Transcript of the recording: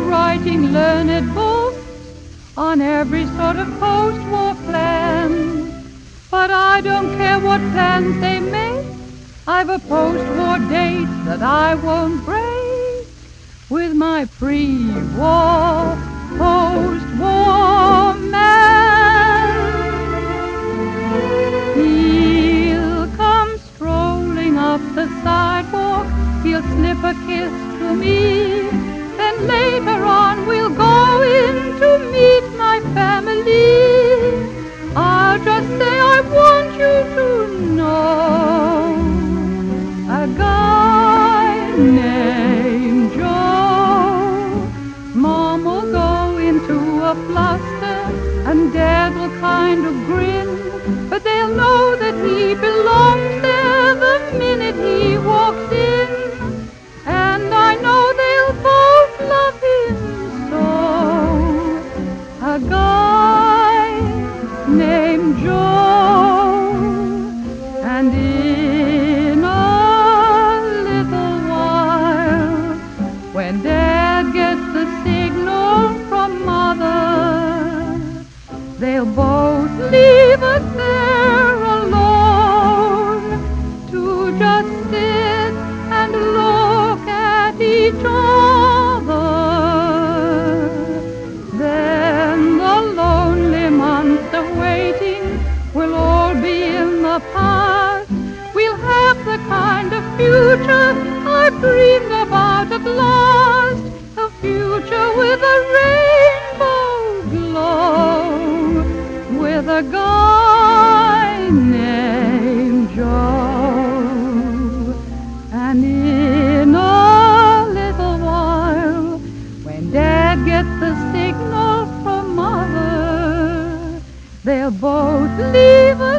writing learned books on every sort of post-war plan. But I don't care what plans they make, I've a post-war date that I won't break with my pre-war, post-war man. He'll come strolling up the sidewalk, he'll slip a kiss to me, then later on we'll go in to meet my family. I'll just say I want you to know a guy named Joe. Mom will go into a fluster and Dad will kind of grin, but they'll know that he belongs there the minute he walks in. And I know they'll both love him so. A guy named Joe. And in a little while, when Dad gets the signal from Mother, they'll both leave us there alone to just sit and look at each other. Then the lonely months of waiting will all be in the past. We'll have the kind of future I dreamed about at last, a future with a rainbow glow, with a guy named Joe. And in a little while, when Dad gets the signal from Mother, they'll both leave us